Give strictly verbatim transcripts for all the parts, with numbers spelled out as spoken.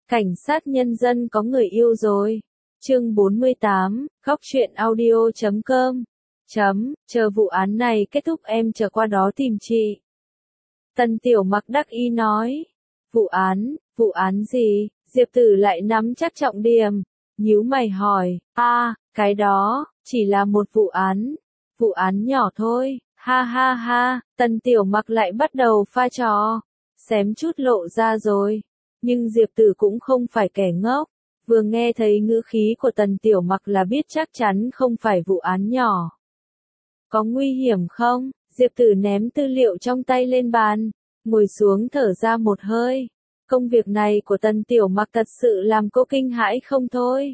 Cảnh sát nhân dân có người yêu rồi. Chương bốn mươi tám, khóc chuyện audio chấm com. Chấm, chờ vụ án này kết thúc em chờ qua đó tìm chị. Tần Tiểu Mặc đắc ý nói. Vụ án, vụ án gì? Diệp Tử lại nắm chắc trọng điểm. Nhíu mày hỏi, a, à, cái đó, chỉ là một vụ án. Vụ án nhỏ thôi, ha ha ha, Tần Tiểu Mặc lại bắt đầu pha trò. Xém chút lộ ra rồi. Nhưng Diệp Tử cũng không phải kẻ ngốc. Vừa nghe thấy ngữ khí của Tần Tiểu Mặc là biết chắc chắn không phải vụ án nhỏ. Có nguy hiểm không? Diệp Tử ném tư liệu trong tay lên bàn, ngồi xuống thở ra một hơi. Công việc này của Tần Tiểu Mặc thật sự làm cô kinh hãi không thôi.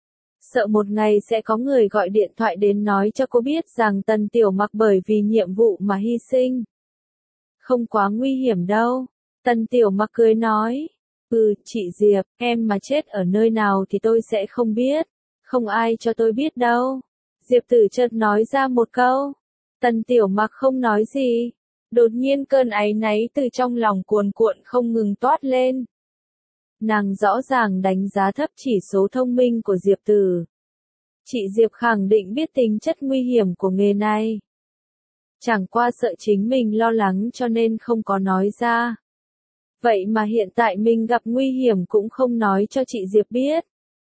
Sợ một ngày sẽ có người gọi điện thoại đến nói cho cô biết rằng Tần Tiểu Mặc bởi vì nhiệm vụ mà hy sinh. Không quá nguy hiểm đâu. Tần Tiểu Mặc cười nói. Ừ, chị Diệp, em mà chết ở nơi nào thì tôi sẽ không biết. Không ai cho tôi biết đâu. Diệp Tử chợt nói ra một câu. Tần Tiểu Mặc không nói gì. Đột nhiên cơn áy náy từ trong lòng cuồn cuộn không ngừng toát lên. Nàng rõ ràng đánh giá thấp chỉ số thông minh của Diệp Tử. Chị Diệp khẳng định biết tính chất nguy hiểm của nghề này. Chẳng qua sợ chính mình lo lắng cho nên không có nói ra. Vậy mà hiện tại mình gặp nguy hiểm cũng không nói cho chị Diệp biết.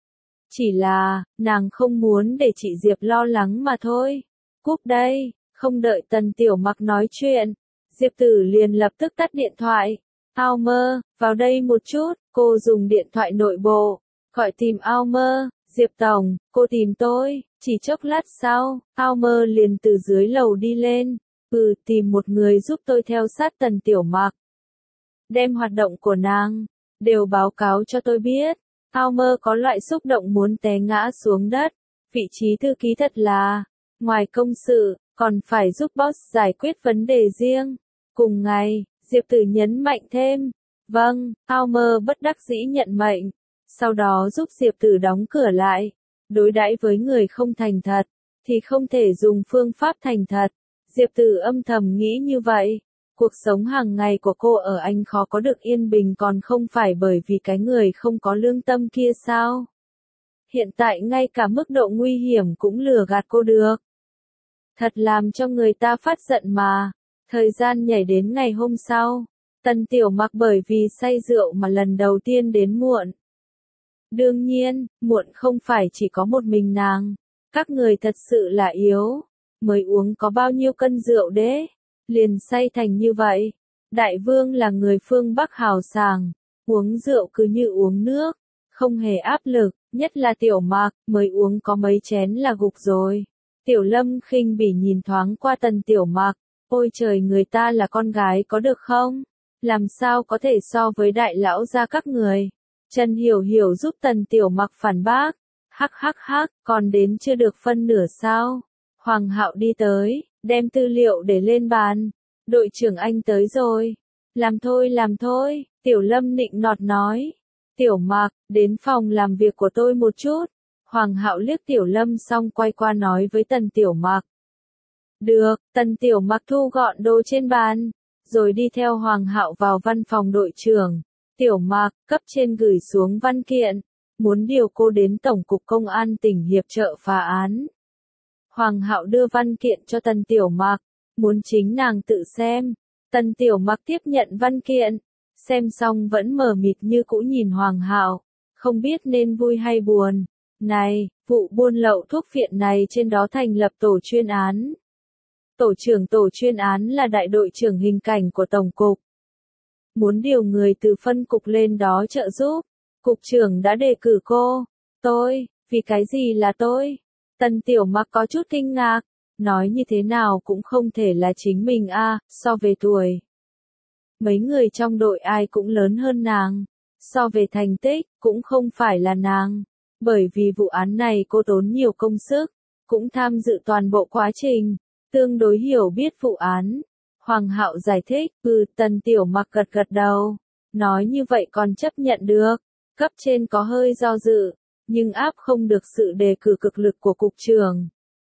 Chỉ là, nàng không muốn để chị Diệp lo lắng mà thôi. Cúp đây, không đợi Tần Tiểu Mặc nói chuyện. Diệp Tử liền lập tức tắt điện thoại. Ao mơ, vào đây một chút, cô dùng điện thoại nội bộ. Gọi tìm Ao mơ, Diệp Tổng, cô tìm tôi. Chỉ chốc lát sau, Ao mơ liền từ dưới lầu đi lên. Ừ, tìm một người giúp tôi theo sát Tần Tiểu Mặc. Đem hoạt động của nàng, đều báo cáo cho tôi biết. Ao mơ có loại xúc động muốn té ngã xuống đất. Vị trí thư ký thật là, ngoài công sự, còn phải giúp boss giải quyết vấn đề riêng. Cùng ngày, Diệp Tử nhấn mạnh thêm. Vâng, Ao mơ bất đắc dĩ nhận mệnh. Sau đó giúp Diệp Tử đóng cửa lại. Đối đãi với người không thành thật, thì không thể dùng phương pháp thành thật. Diệp Tử âm thầm nghĩ như vậy. Cuộc sống hàng ngày của cô ở Anh khó có được yên bình còn không phải bởi vì cái người không có lương tâm kia sao? Hiện tại ngay cả mức độ nguy hiểm cũng lừa gạt cô được. Thật làm cho người ta phát giận mà. Thời gian nhảy đến ngày hôm sau. Tần Tiểu Mặc bởi vì say rượu mà lần đầu tiên đến muộn. Đương nhiên, muộn không phải chỉ có một mình nàng. Các người thật sự là yếu. Mới uống có bao nhiêu cân rượu đấy? Liền say thành như vậy. Đại vương là người phương Bắc hào sảng, uống rượu cứ như uống nước, không hề áp lực, nhất là Tiểu Mặc, mới uống có mấy chén là gục rồi. Tiểu Lâm khinh bỉ nhìn thoáng qua Tần Tiểu Mặc, ôi trời người ta là con gái có được không? Làm sao có thể so với đại lão gia các người? Trần Hiểu Hiểu giúp Tần Tiểu Mặc phản bác, hắc hắc hắc, còn đến chưa được phân nửa sao? Hoàng Hạo đi tới. Đem tư liệu để lên bàn. Đội trưởng anh tới rồi. Làm thôi làm thôi, Tiểu Lâm nịnh nọt nói. Tiểu Mặc, đến phòng làm việc của tôi một chút. Hoàng Hạo liếc Tiểu Lâm xong quay qua nói với Tần Tiểu Mặc. Được, Tần Tiểu Mặc thu gọn đồ trên bàn. Rồi đi theo Hoàng Hạo vào văn phòng đội trưởng. Tiểu Mặc, cấp trên gửi xuống văn kiện. Muốn điều cô đến Tổng cục Công an tỉnh hiệp trợ phá án. Hoàng Hạo đưa văn kiện cho Tần Tiểu Mặc, muốn chính nàng tự xem. Tần Tiểu Mặc tiếp nhận văn kiện, xem xong vẫn mờ mịt như cũ nhìn Hoàng Hạo, không biết nên vui hay buồn. Này, vụ buôn lậu thuốc phiện này trên đó thành lập tổ chuyên án. Tổ trưởng tổ chuyên án là đại đội trưởng hình cảnh của Tổng cục. Muốn điều người từ phân cục lên đó trợ giúp. Cục trưởng đã đề cử cô. Tôi, vì cái gì là tôi? Tần Tiểu Mặc có chút kinh ngạc, nói như thế nào cũng không thể là chính mình a, à, so về tuổi. Mấy người trong đội ai cũng lớn hơn nàng, so về thành tích, cũng không phải là nàng. Bởi vì vụ án này cô tốn nhiều công sức, cũng tham dự toàn bộ quá trình, tương đối hiểu biết vụ án. Hoàng Hạo giải thích, ừ, Tần Tiểu Mặc gật gật đầu, nói như vậy còn chấp nhận được, cấp trên có hơi do dự. Nhưng áp không được sự đề cử cực lực của cục trưởng.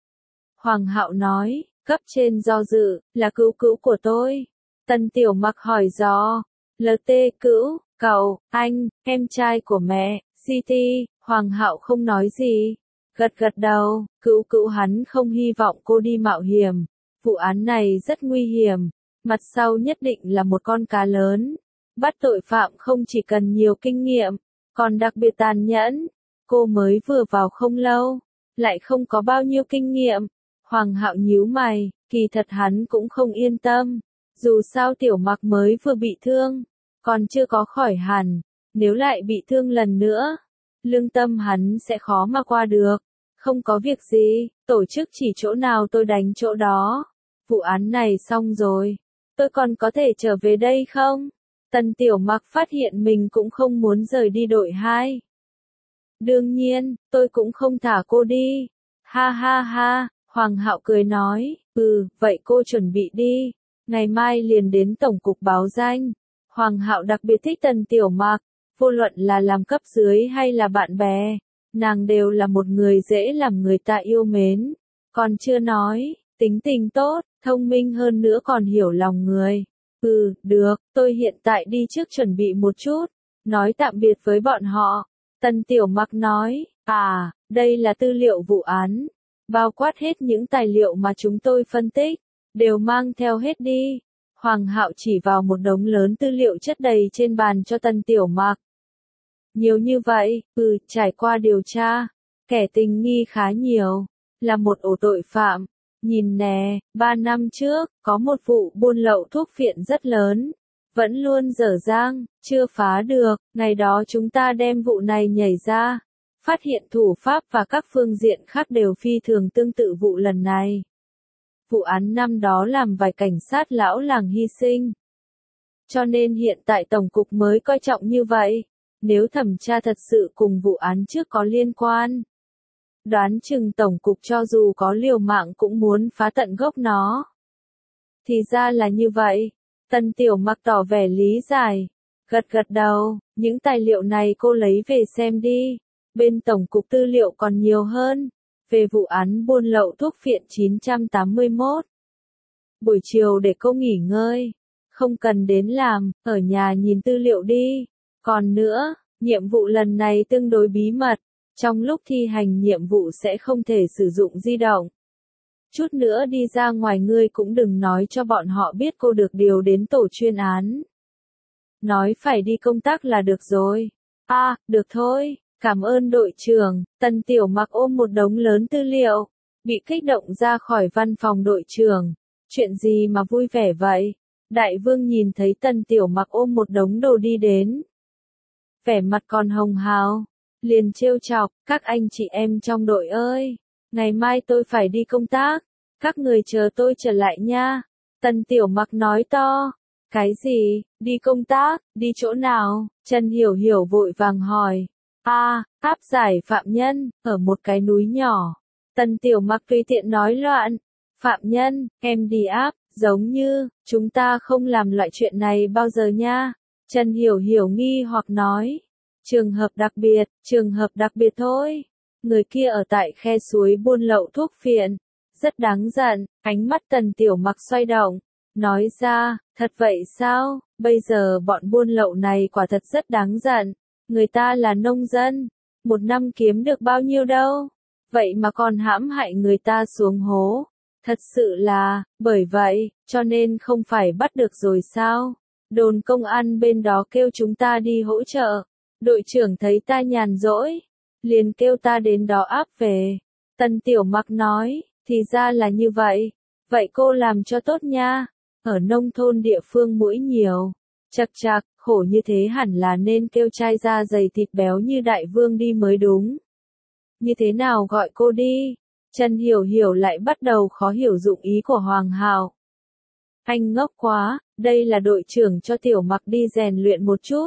Hoàng Hạo nói, cấp trên do dự, là cứu cứu của tôi. Tần Tiểu Mặc hỏi dò, lờ tê cữu, Cậu, anh, em trai của mẹ, City, Hoàng Hạo không nói gì. Gật gật đầu, cữu cữu hắn không hy vọng cô đi mạo hiểm. Vụ án này rất nguy hiểm, mặt sau nhất định là một con cá lớn. Bắt tội phạm không chỉ cần nhiều kinh nghiệm, còn đặc biệt tàn nhẫn. Cô mới vừa vào không lâu, lại không có bao nhiêu kinh nghiệm. Hoàng Hạo nhíu mày, kỳ thật hắn cũng không yên tâm. Dù sao Tiểu Mặc mới vừa bị thương, còn chưa có khỏi hẳn, nếu lại bị thương lần nữa, lương tâm hắn sẽ khó mà qua được. Không có việc gì, tổ chức chỉ chỗ nào tôi đánh chỗ đó. Vụ án này xong rồi, tôi còn có thể trở về đây không? Tần Tiểu Mặc phát hiện mình cũng không muốn rời đi đội hai. Đương nhiên, tôi cũng không thả cô đi. Ha ha ha, Hoàng Hạo cười nói, ừ, vậy cô chuẩn bị đi. Ngày mai liền đến tổng cục báo danh. Hoàng Hạo đặc biệt thích Tần Tiểu Mặc, vô luận là làm cấp dưới hay là bạn bè, nàng đều là một người dễ làm người ta yêu mến. Còn chưa nói, tính tình tốt, thông minh hơn nữa còn hiểu lòng người. Ừ, được, tôi hiện tại đi trước chuẩn bị một chút, nói tạm biệt với bọn họ. Tần Tiểu Mặc nói, à, đây là tư liệu vụ án, bao quát hết những tài liệu mà chúng tôi phân tích, đều mang theo hết đi. Hoàng Hạo chỉ vào một đống lớn tư liệu chất đầy trên bàn cho Tần Tiểu Mặc. Nhiều như vậy, ừ, trải qua điều tra, kẻ tình nghi khá nhiều, là một ổ tội phạm. Nhìn nè, ba năm trước, có một vụ buôn lậu thuốc phiện rất lớn, vẫn luôn dở dang, chưa phá được. Ngày đó chúng ta đem vụ này nhảy ra, phát hiện thủ pháp và các phương diện khác đều phi thường tương tự vụ lần này. Vụ án năm đó làm vài cảnh sát lão làng hy sinh. Cho nên hiện tại Tổng cục mới coi trọng như vậy. Nếu thẩm tra thật sự cùng vụ án trước có liên quan, đoán chừng Tổng cục cho dù có liều mạng cũng muốn phá tận gốc nó. Thì ra là như vậy. Tần Tiểu Mặc tỏ vẻ lý giải. Gật gật đầu, những tài liệu này cô lấy về xem đi. Bên Tổng cục tư liệu còn nhiều hơn. Về vụ án buôn lậu thuốc phiện chín trăm tám mươi mốt. Buổi chiều để cô nghỉ ngơi. Không cần đến làm, ở nhà nhìn tư liệu đi. Còn nữa, nhiệm vụ lần này tương đối bí mật. Trong lúc thi hành nhiệm vụ sẽ không thể sử dụng di động. Chút nữa đi ra ngoài ngươi cũng đừng nói cho bọn họ biết cô được điều đến tổ chuyên án. Nói phải đi công tác là được rồi. À, được thôi, cảm ơn đội trưởng. Tần Tiểu Mặc ôm một đống lớn tư liệu, bị kích động ra khỏi văn phòng đội trưởng. Chuyện gì mà vui vẻ vậy? Đại vương nhìn thấy Tần Tiểu Mặc ôm một đống đồ đi đến. Vẻ mặt còn hồng hào, liền trêu chọc, các anh chị em trong đội ơi, ngày mai tôi phải đi công tác, các người chờ tôi trở lại nha. Tần Tiểu Mặc nói to, cái gì, đi công tác, đi chỗ nào? Trần Hiểu Hiểu vội vàng hỏi, a, áp giải phạm nhân, ở một cái núi nhỏ. Tần Tiểu Mặc tùy tiện nói loạn, phạm nhân, em đi áp, giống như, chúng ta không làm loại chuyện này bao giờ nha. Trần Hiểu Hiểu nghi hoặc nói, trường hợp đặc biệt, trường hợp đặc biệt thôi. Người kia ở tại khe suối buôn lậu thuốc phiện, rất đáng giận. Ánh mắt Tần Tiểu Mặc xoay động, nói ra, thật vậy sao? Bây giờ bọn buôn lậu này quả thật rất đáng giận. Người ta là nông dân, một năm kiếm được bao nhiêu đâu, vậy mà còn hãm hại người ta xuống hố. Thật sự là, bởi vậy, cho nên không phải bắt được rồi sao? Đồn công an bên đó kêu chúng ta đi hỗ trợ. Đội trưởng thấy ta nhàn rỗi, liền kêu ta đến đó áp về. Tần Tiểu Mặc nói, thì ra là như vậy. Vậy cô làm cho tốt nha. Ở nông thôn địa phương muỗi nhiều. Chật chạc, khổ như thế hẳn là nên kêu trai da dày thịt béo như đại vương đi mới đúng. Như thế nào gọi cô đi? Trần Hiểu Hiểu lại bắt đầu khó hiểu dụng ý của Hoàng Hạo. Anh ngốc quá, đây là đội trưởng cho Tiểu Mặc đi rèn luyện một chút.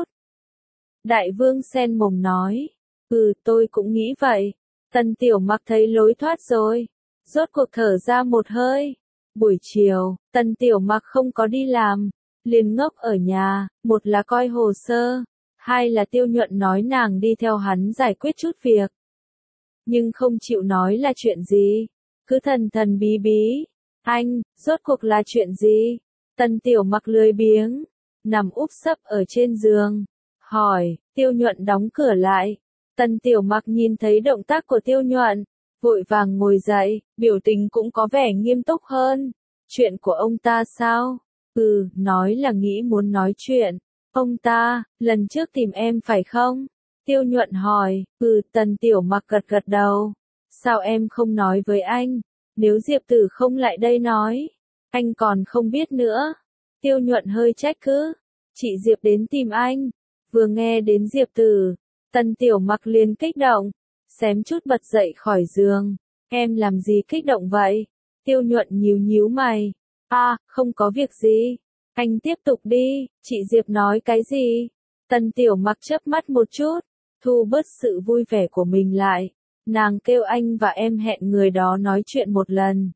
Đại vương sen mồm nói, ừ tôi cũng nghĩ vậy. Tần Tiểu Mặc thấy lối thoát rồi, rốt cuộc thở ra một hơi. Buổi chiều, Tần Tiểu Mặc không có đi làm, liền ngốc ở nhà, một là coi hồ sơ, hai là Tiêu Nhuận nói nàng đi theo hắn giải quyết chút việc. Nhưng không chịu nói là chuyện gì, cứ thần thần bí bí. Anh, rốt cuộc là chuyện gì? Tần Tiểu Mặc lười biếng, nằm úp sấp ở trên giường, hỏi, Tiêu Nhuận đóng cửa lại. Tần Tiểu Mặc nhìn thấy động tác của Tiêu Nhuận, vội vàng ngồi dậy, biểu tình cũng có vẻ nghiêm túc hơn. Chuyện của ông ta sao? Ừ, nói là nghĩ muốn nói chuyện. Ông ta, lần trước tìm em phải không? Tiêu Nhuận hỏi, ừ, Tần Tiểu Mặc gật gật đầu. Sao em không nói với anh? Nếu Diệp Tử không lại đây nói, anh còn không biết nữa. Tiêu Nhuận hơi trách cứ. Chị Diệp đến tìm anh. Vừa nghe đến Diệp Tử, Tần Tiểu Mặc liền kích động, xém chút bật dậy khỏi giường. Em làm gì kích động vậy? Tiêu Nhuận nhíu nhíu mày. À, không có việc gì. Anh tiếp tục đi, chị Diệp nói cái gì? Tần Tiểu Mặc chớp mắt một chút, thu bớt sự vui vẻ của mình lại. Nàng kêu anh và em hẹn người đó nói chuyện một lần.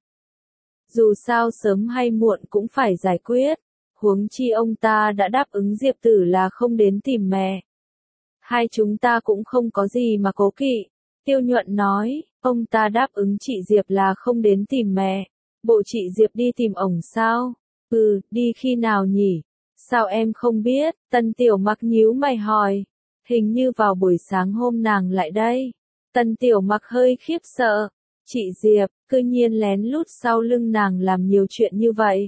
Dù sao sớm hay muộn cũng phải giải quyết. Huống chi ông ta đã đáp ứng Diệp Tử là không đến tìm mẹ. Hai chúng ta cũng không có gì mà cố kỵ. Tiêu Nhuận nói, ông ta đáp ứng chị Diệp là không đến tìm mẹ. Bộ chị Diệp đi tìm ổng sao? Ừ, đi khi nào nhỉ? Sao em không biết? Tần Tiểu Mặc nhíu mày hỏi. Hình như vào buổi sáng hôm nàng lại đây. Tần Tiểu Mặc hơi khiếp sợ. Chị Diệp, cư nhiên lén lút sau lưng nàng làm nhiều chuyện như vậy.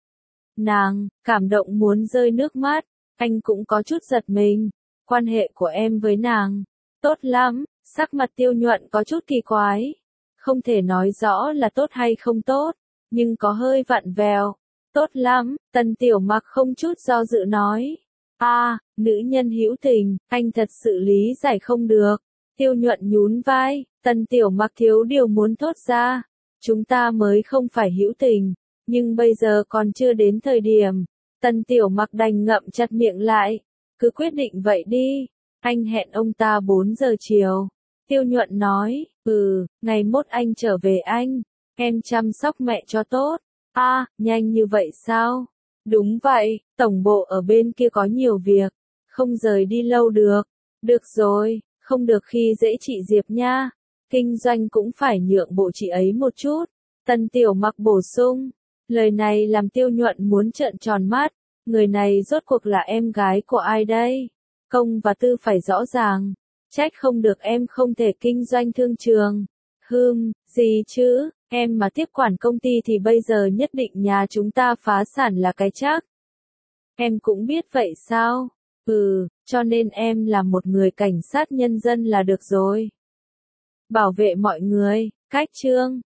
Nàng, cảm động muốn rơi nước mắt. Anh cũng có chút giật mình. Quan hệ của em với nàng, tốt lắm. Sắc mặt Tiêu Nhuận có chút kỳ quái. Không thể nói rõ là tốt hay không tốt, nhưng có hơi vặn vẹo. Tốt lắm, Tần Tiểu Mặc không chút do dự nói. A, à, nữ nhân hữu tình, anh thật sự lý giải không được. Tiêu Nhuận nhún vai, Tần Tiểu Mặc thiếu điều muốn thốt ra. Chúng ta mới không phải hữu tình, nhưng bây giờ còn chưa đến thời điểm. Tần Tiểu Mặc đành ngậm chặt miệng lại. Cứ quyết định vậy đi. Anh hẹn ông ta bốn giờ chiều. Tiêu Nhuận nói, ừ, ngày mốt anh trở về anh. Em chăm sóc mẹ cho tốt. A, à, nhanh như vậy sao? Đúng vậy, tổng bộ ở bên kia có nhiều việc. Không rời đi lâu được. Được rồi, không được khi dễ chị Diệp nha. Kinh doanh cũng phải nhượng bộ chị ấy một chút. Tần Tiểu Mặc bổ sung. Lời này làm Tiêu Nhuận muốn trợn tròn mắt. Người này rốt cuộc là em gái của ai đây? Công và tư phải rõ ràng. Trách không được em không thể kinh doanh thương trường. Hừm, gì chứ, em mà tiếp quản công ty thì bây giờ nhất định nhà chúng ta phá sản là cái chắc. Em cũng biết vậy sao? Ừ, cho nên em là một người cảnh sát nhân dân là được rồi. Bảo vệ mọi người, cách chương.